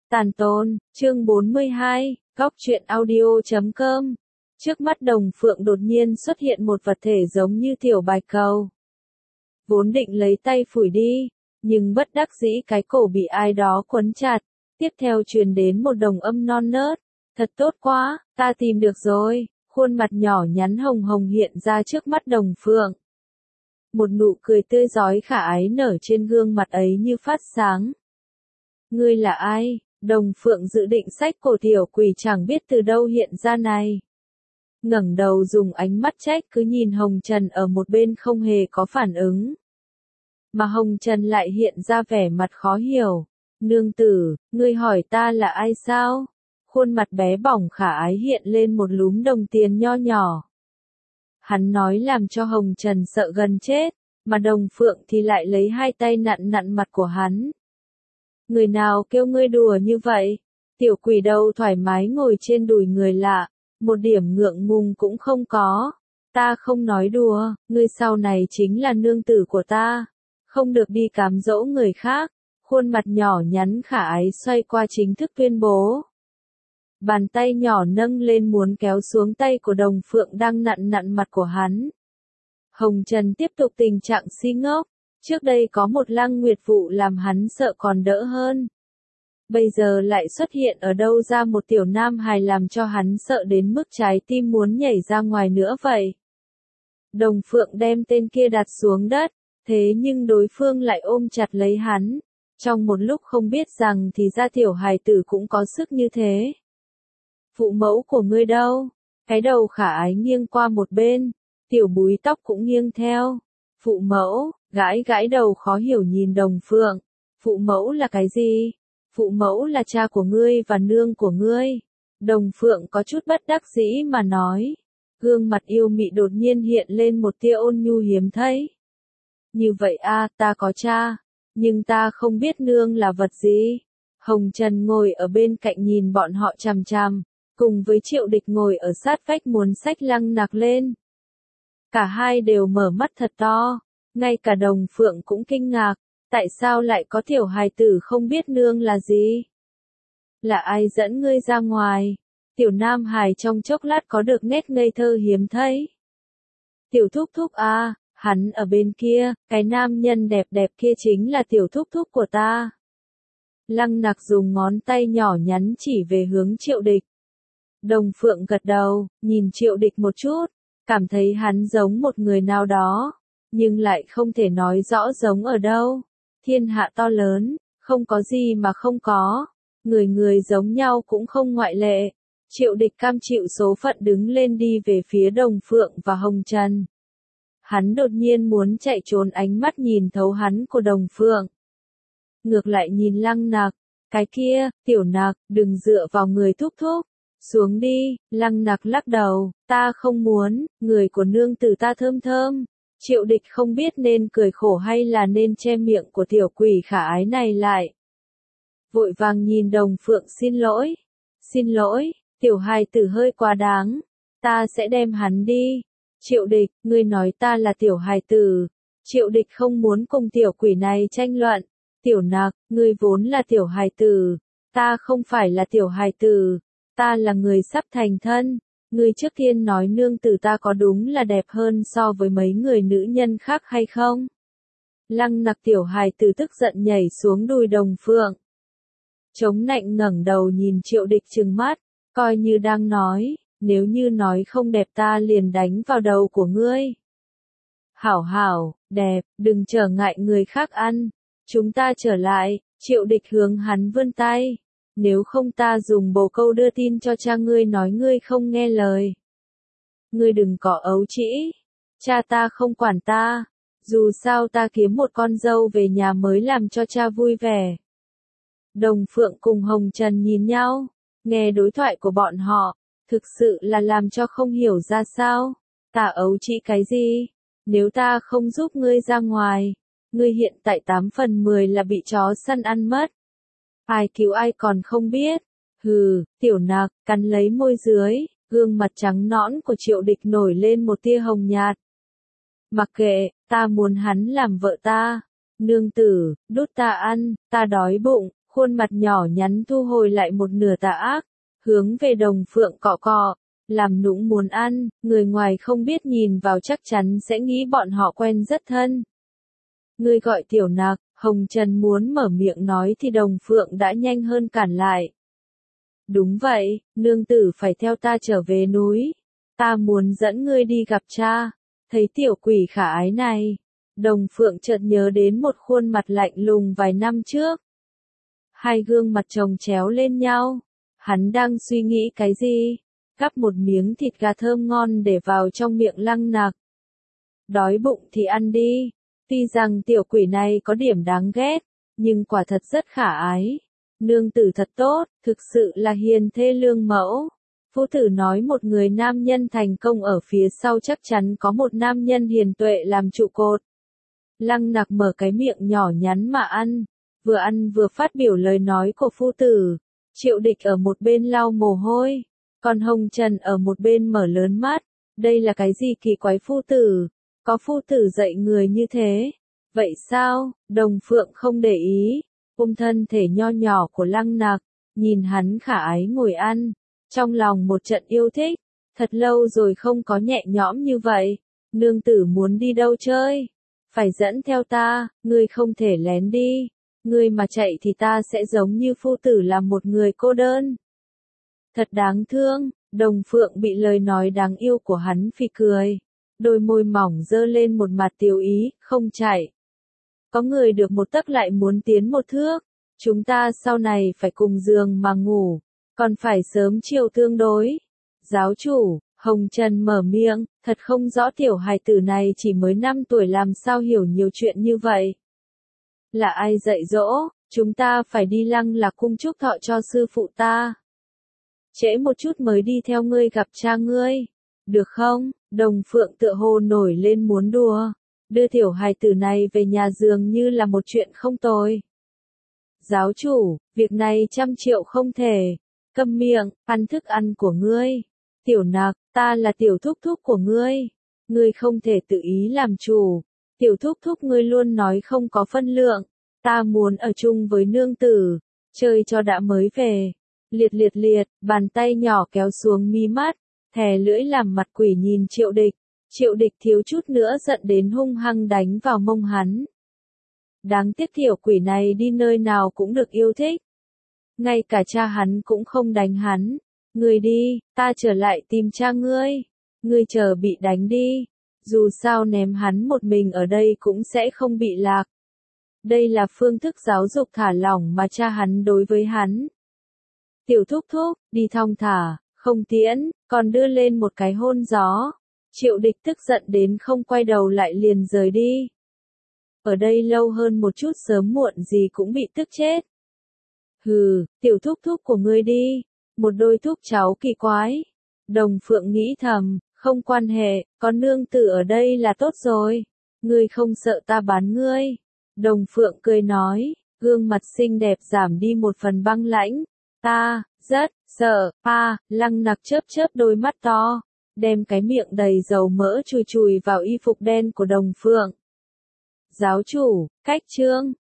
Tàn Tôn, chương 42, góc truyện audio.com. Trước mắt Đồng Phượng đột nhiên xuất hiện một vật thể giống như tiểu bạch cầu. Vốn định lấy tay phủi đi, nhưng bất đắc dĩ cái cổ bị ai đó quấn chặt. Tiếp theo truyền đến một đồng âm non nớt. Thật tốt quá, ta tìm được rồi. Khuôn mặt nhỏ nhắn hồng hồng hiện ra trước mắt Đồng Phượng. Một nụ cười tươi rói khả ái nở trên gương mặt ấy như phát sáng. Ngươi là ai? Đồng Phượng dự định xách cổ tiểu quỷ chẳng biết từ đâu hiện ra này. Ngẩng đầu dùng ánh mắt trách cứ nhìn Hồng Trần ở một bên không hề có phản ứng. Mà Hồng Trần lại hiện ra vẻ mặt khó hiểu. Nương tử, ngươi hỏi ta là ai sao? Khuôn mặt bé bỏng khả ái hiện lên một lúm đồng tiền nho nhỏ. Hắn nói làm cho Hồng Trần sợ gần chết, mà Đồng Phượng thì lại lấy hai tay nặn nặn mặt của hắn. Người nào kêu ngươi đùa như vậy? Tiểu quỷ đâu thoải mái ngồi trên đùi người lạ, một điểm ngượng ngùng cũng không có. Ta không nói đùa, ngươi sau này chính là nương tử của ta, không được đi cám dỗ người khác. Khuôn mặt nhỏ nhắn khả ái xoay qua chính thức tuyên bố. Bàn tay nhỏ nâng lên muốn kéo xuống tay của Đồng Phượng đang nặn nặn mặt của hắn. Hồng Trần tiếp tục tình trạng si ngốc. Trước đây có một Lăng Nguyệt vụ làm hắn sợ còn đỡ hơn. Bây giờ lại xuất hiện ở đâu ra một tiểu nam hài làm cho hắn sợ đến mức trái tim muốn nhảy ra ngoài nữa vậy. Đồng Phượng đem tên kia đặt xuống đất, thế nhưng đối phương lại ôm chặt lấy hắn. Trong một lúc không biết rằng thì ra tiểu hài tử cũng có sức như thế. Phụ mẫu của ngươi đâu? Cái đầu khả ái nghiêng qua một bên, tiểu búi tóc cũng nghiêng theo. Phụ mẫu, gãi gãi đầu khó hiểu nhìn Đồng Phượng. Phụ mẫu là cái gì? Phụ mẫu là cha của ngươi và nương của ngươi. Đồng Phượng có chút bất đắc dĩ mà nói. Gương mặt yêu mị đột nhiên hiện lên một tia ôn nhu hiếm thấy. Như vậy a, ta có cha, nhưng ta không biết nương là vật gì. Hồng Trần ngồi ở bên cạnh nhìn bọn họ chằm chằm, cùng với Triệu Địch ngồi ở sát vách muốn xách Lăng Nặc lên. Cả hai đều mở mắt thật to, ngay cả Đồng Phượng cũng kinh ngạc, tại sao lại có tiểu hài tử không biết nương là gì? Là ai dẫn ngươi ra ngoài? Tiểu nam hài trong chốc lát có được nét ngây thơ hiếm thấy. Tiểu thúc thúc à, hắn ở bên kia, cái nam nhân đẹp đẹp kia chính là tiểu thúc thúc của ta. Lăng Nặc dùng ngón tay nhỏ nhắn chỉ về hướng Triệu Địch. Đồng Phượng gật đầu, nhìn Triệu Địch một chút. Cảm thấy hắn giống một người nào đó, nhưng lại không thể nói rõ giống ở đâu. Thiên hạ to lớn, không có gì mà không có. Người người giống nhau cũng không ngoại lệ. Triệu Địch cam chịu số phận đứng lên đi về phía Đồng Phượng và Hồng Trần. Hắn đột nhiên muốn chạy trốn ánh mắt nhìn thấu hắn của Đồng Phượng. Ngược lại nhìn Lăng Nặc, cái kia, tiểu Nặc, đừng dựa vào người thúc thúc. Xuống đi, Lăng Nặc lắc đầu, ta không muốn, người của nương tử ta thơm thơm. Triệu Địch không biết nên cười khổ hay là nên che miệng của tiểu quỷ khả ái này lại. Vội vàng nhìn Đồng Phượng xin lỗi, tiểu hài tử hơi quá đáng, ta sẽ đem hắn đi. Triệu Địch, ngươi nói ta là tiểu hài tử. Triệu Địch không muốn cùng tiểu quỷ này tranh luận. Tiểu Nặc, ngươi vốn là tiểu hài tử, ta không phải là tiểu hài tử. Ta là người sắp thành thân, ngươi trước tiên nói nương tử ta có đúng là đẹp hơn so với mấy người nữ nhân khác hay không? Lăng Nặc tiểu hài tử tức giận nhảy xuống đùi Đồng Phượng. Chống nạnh ngẩng đầu nhìn Triệu Địch trừng mắt, coi như đang nói, nếu như nói không đẹp ta liền đánh vào đầu của ngươi. Hảo hảo, đẹp, đừng trở ngại người khác ăn, chúng ta trở lại. Triệu Địch hướng hắn vươn tay. Nếu không ta dùng bồ câu đưa tin cho cha ngươi nói ngươi không nghe lời. Ngươi đừng có ấu trĩ. Cha ta không quản ta. Dù sao ta kiếm một con dâu về nhà mới làm cho cha vui vẻ. Đồng Phượng cùng Hồng Trần nhìn nhau. Nghe đối thoại của bọn họ. Thực sự là làm cho không hiểu ra sao. Ta ấu trĩ cái gì? Nếu ta không giúp ngươi ra ngoài. Ngươi hiện tại 8 phần 10 là bị chó săn ăn mất. Ai cứu ai còn không biết. Hừ, tiểu Nặc, cắn lấy môi dưới, gương mặt trắng nõn của Triệu Địch nổi lên một tia hồng nhạt. Mặc kệ, ta muốn hắn làm vợ ta. Nương tử, đút ta ăn, ta đói bụng. Khuôn mặt nhỏ nhắn thu hồi lại một nửa tà ác, hướng về Đồng Phượng cọ cọ, làm nũng muốn ăn, người ngoài không biết nhìn vào chắc chắn sẽ nghĩ bọn họ quen rất thân. Ngươi gọi Tiểu Nặc, Hồng Trần muốn mở miệng nói thì Đồng Phượng đã nhanh hơn cản lại. Đúng vậy, nương tử phải theo ta trở về núi. Ta muốn dẫn ngươi đi gặp cha. Thấy tiểu quỷ khả ái này, Đồng Phượng chợt nhớ đến một khuôn mặt lạnh lùng vài năm trước. Hai gương mặt chồng chéo lên nhau. Hắn đang suy nghĩ cái gì? Gắp một miếng thịt gà thơm ngon để vào trong miệng Lăng Nặc. Đói bụng thì ăn đi. Tuy rằng tiểu quỷ này có điểm đáng ghét, nhưng quả thật rất khả ái. Nương tử thật tốt, thực sự là hiền thê lương mẫu. Phu tử nói một người nam nhân thành công ở phía sau chắc chắn có một nam nhân hiền tuệ làm trụ cột. Lăng Nặc mở cái miệng nhỏ nhắn mà ăn vừa phát biểu lời nói của phu tử. Triệu Địch ở một bên lau mồ hôi, còn Hồng Trần ở một bên mở lớn mắt. Đây là cái gì kỳ quái phu tử? Có phu tử dạy người như thế? Vậy sao? Đồng Phượng không để ý, ôm thân thể nho nhỏ của Lăng Nặc, nhìn hắn khả ái ngồi ăn, trong lòng một trận yêu thích. Thật lâu rồi không có nhẹ nhõm như vậy. Nương tử muốn đi đâu chơi? Phải dẫn theo ta, ngươi không thể lén đi. Ngươi mà chạy thì ta sẽ giống như phu tử là một người cô đơn. Thật đáng thương, Đồng Phượng bị lời nói đáng yêu của hắn phì cười. Đôi môi mỏng dơ lên một mặt tiêu ý, không chạy. Có người được một tấc lại muốn tiến một thước. Chúng ta sau này phải cùng giường mà ngủ, còn phải sớm chiều tương đối. Giáo chủ, Hồng Trần mở miệng, thật không rõ tiểu hài tử này chỉ mới 5 tuổi làm sao hiểu nhiều chuyện như vậy. Là ai dạy dỗ, chúng ta phải đi Lăng Lạc cung chúc thọ cho sư phụ ta. Trễ một chút mới đi theo ngươi gặp cha ngươi. Được không? Đồng Phượng tựa hồ nổi lên muốn đùa. Đưa tiểu hài tử này về nhà dường như là một chuyện không tồi. Giáo chủ, việc này 100 triệu không thể. Câm miệng, ăn thức ăn của ngươi. Tiểu Nặc, ta là tiểu thúc thúc của ngươi. Ngươi không thể tự ý làm chủ. Tiểu thúc thúc ngươi luôn nói không có phân lượng. Ta muốn ở chung với nương tử. Chơi cho đã mới về. Liệt, bàn tay nhỏ kéo xuống mi mắt. Thè lưỡi làm mặt quỷ nhìn Triệu Địch. Triệu Địch thiếu chút nữa giận đến hung hăng đánh vào mông hắn. Đáng tiếc tiểu quỷ này đi nơi nào cũng được yêu thích. Ngay cả cha hắn cũng không đánh hắn. Ngươi đi, ta trở lại tìm cha ngươi. Ngươi chờ bị đánh đi. Dù sao ném hắn một mình ở đây cũng sẽ không bị lạc. Đây là phương thức giáo dục thả lỏng mà cha hắn đối với hắn. Tiểu thúc thúc, đi thong thả, không tiễn, còn đưa lên một cái hôn gió. Triệu Địch tức giận đến không quay đầu lại liền rời đi. Ở đây lâu hơn một chút sớm muộn gì cũng bị tức chết. Hừ, tiểu thúc thúc của ngươi đi. Một đôi thúc cháu kỳ quái. Đồng Phượng nghĩ thầm, không quan hệ, có nương tử ở đây là tốt rồi. Ngươi không sợ ta bán ngươi. Đồng Phượng cười nói, gương mặt xinh đẹp giảm đi một phần băng lãnh. Ta, rất, sợ, Lăng Nặc chớp đôi mắt to, đem cái miệng đầy dầu mỡ chùi vào y phục đen của Đồng Phượng. Giáo chủ, cách chương.